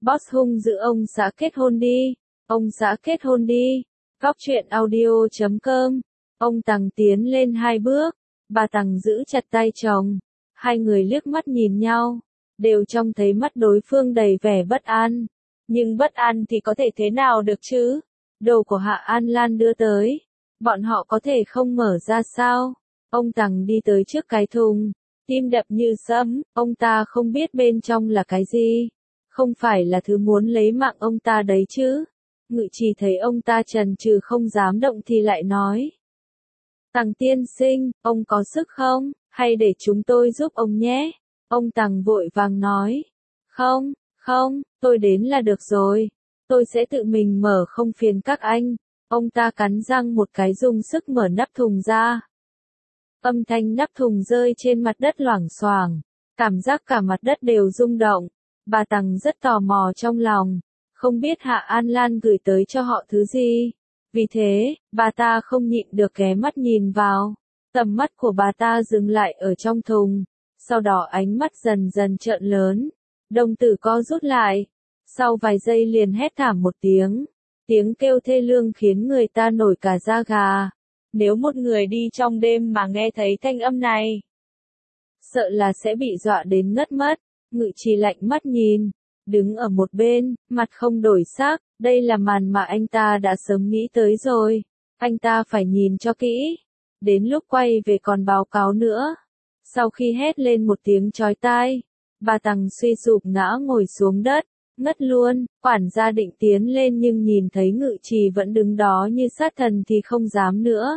Boss hung dữ ông xã kết hôn đi. Ông xã kết hôn đi. Góc truyện audio.com. Ông Tằng tiến lên 2 bước. Bà Tằng giữ chặt tay chồng. Hai người liếc mắt nhìn nhau. Đều trông thấy mắt đối phương đầy vẻ bất an. Nhưng bất an thì có thể thế nào được chứ? Đồ của Hạ An Lan đưa tới. Bọn họ có thể không mở ra sao? Ông Tằng đi tới trước cái thùng. Tim đập như sấm. Ông ta không biết bên trong là cái gì. Không phải là thứ muốn lấy mạng ông ta đấy chứ. Ngự Trì thấy ông ta chần chừ không dám động thì lại nói. Tằng tiên sinh, ông có sức không? Hay để chúng tôi giúp ông nhé? Ông Tằng vội vàng nói. Không, tôi đến là được rồi. Tôi sẽ tự mình mở không phiền các anh. Ông ta cắn răng một cái dùng sức mở nắp thùng ra. Âm thanh nắp thùng rơi trên mặt đất loảng xoảng. Cảm giác cả mặt đất đều rung động. Bà Tằng rất tò mò trong lòng. Không biết Hạ An Lan gửi tới cho họ thứ gì. Vì thế, bà ta không nhịn được ghé mắt nhìn vào. Tầm mắt của bà ta dừng lại ở trong thùng. Sau đó ánh mắt dần dần trợn lớn. Đồng tử co rút lại. Sau vài giây liền hét thảm một tiếng. Tiếng kêu thê lương khiến người ta nổi cả da gà. Nếu một người đi trong đêm mà nghe thấy thanh âm này, sợ là sẽ bị dọa đến ngất mất. Ngự Trì lạnh mắt nhìn. Đứng ở một bên, mặt không đổi sắc. Đây là màn mà anh ta đã sớm nghĩ tới rồi. Anh ta phải nhìn cho kỹ. Đến lúc quay về còn báo cáo nữa. Sau khi hét lên một tiếng chói tai, bà Tằng suy sụp ngã ngồi xuống đất, ngất luôn. Quản gia định tiến lên nhưng nhìn thấy Ngự Trì vẫn đứng đó như sát thần thì không dám nữa.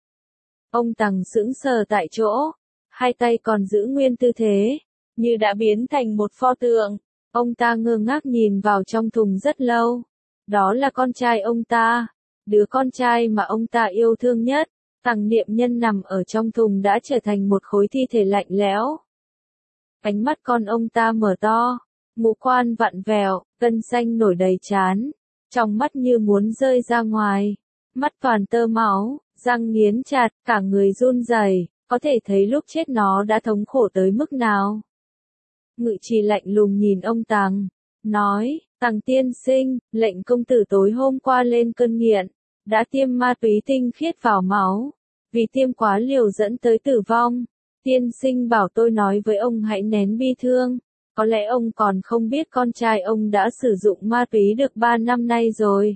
Ông Tằng sững sờ tại chỗ, hai tay còn giữ nguyên tư thế, như đã biến thành một pho tượng. Ông ta ngơ ngác nhìn vào trong thùng rất lâu. Đó là con trai ông ta, đứa con trai mà ông ta yêu thương nhất. Tằng Niệm Nhân nằm ở trong thùng đã trở thành một khối thi thể lạnh lẽo. Ánh mắt con ông ta mở to, ngũ quan vặn vẹo, gân xanh nổi đầy trán, trong mắt như muốn rơi ra ngoài, mắt toàn tơ máu, răng nghiến chặt, cả người run rẩy, có thể thấy lúc chết nó đã thống khổ tới mức nào. Ngự Trì lạnh lùng nhìn ông Tằng, nói, Tằng tiên sinh, lệnh công tử tối hôm qua lên cơn nghiện, đã tiêm ma túy tinh khiết vào máu, vì tiêm quá liều dẫn tới tử vong. Tiên sinh bảo tôi nói với ông hãy nén bi thương, có lẽ ông còn không biết con trai ông đã sử dụng ma túy được 3 năm nay rồi.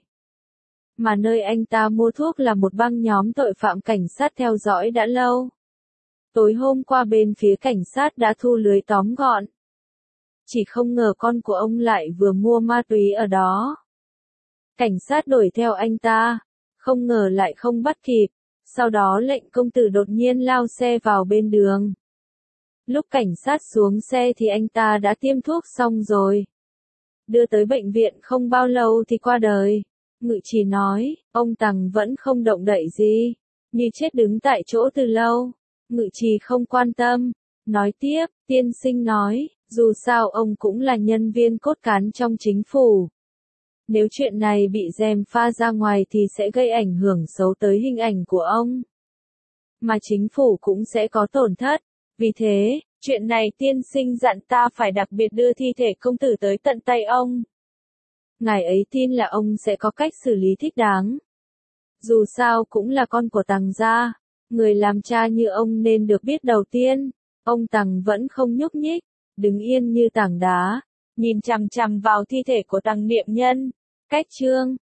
Mà nơi anh ta mua thuốc là một băng nhóm tội phạm cảnh sát theo dõi đã lâu. Tối hôm qua bên phía cảnh sát đã thu lưới tóm gọn. Chỉ không ngờ con của ông lại vừa mua ma túy ở đó. Cảnh sát đuổi theo anh ta, không ngờ lại không bắt kịp. Sau đó lệnh công tử đột nhiên lao xe vào bên đường. Lúc cảnh sát xuống xe thì anh ta đã tiêm thuốc xong rồi. Đưa tới bệnh viện không bao lâu thì qua đời. Ngự Trì nói, ông Tằng vẫn không động đậy gì, như chết đứng tại chỗ từ lâu. Ngự Trì không quan tâm, nói tiếp, tiên sinh nói, dù sao ông cũng là nhân viên cốt cán trong chính phủ. Nếu chuyện này bị gièm pha ra ngoài thì sẽ gây ảnh hưởng xấu tới hình ảnh của ông. Mà chính phủ cũng sẽ có tổn thất. Vì thế, chuyện này tiên sinh dặn ta phải đặc biệt đưa thi thể công tử tới tận tay ông. Ngài ấy tin là ông sẽ có cách xử lý thích đáng. Dù sao cũng là con của Tằng gia, người làm cha như ông nên được biết đầu tiên. Ông Tằng vẫn không nhúc nhích, đứng yên như tảng đá, nhìn chằm chằm vào thi thể của Tằng Niệm Nhân. Cách chương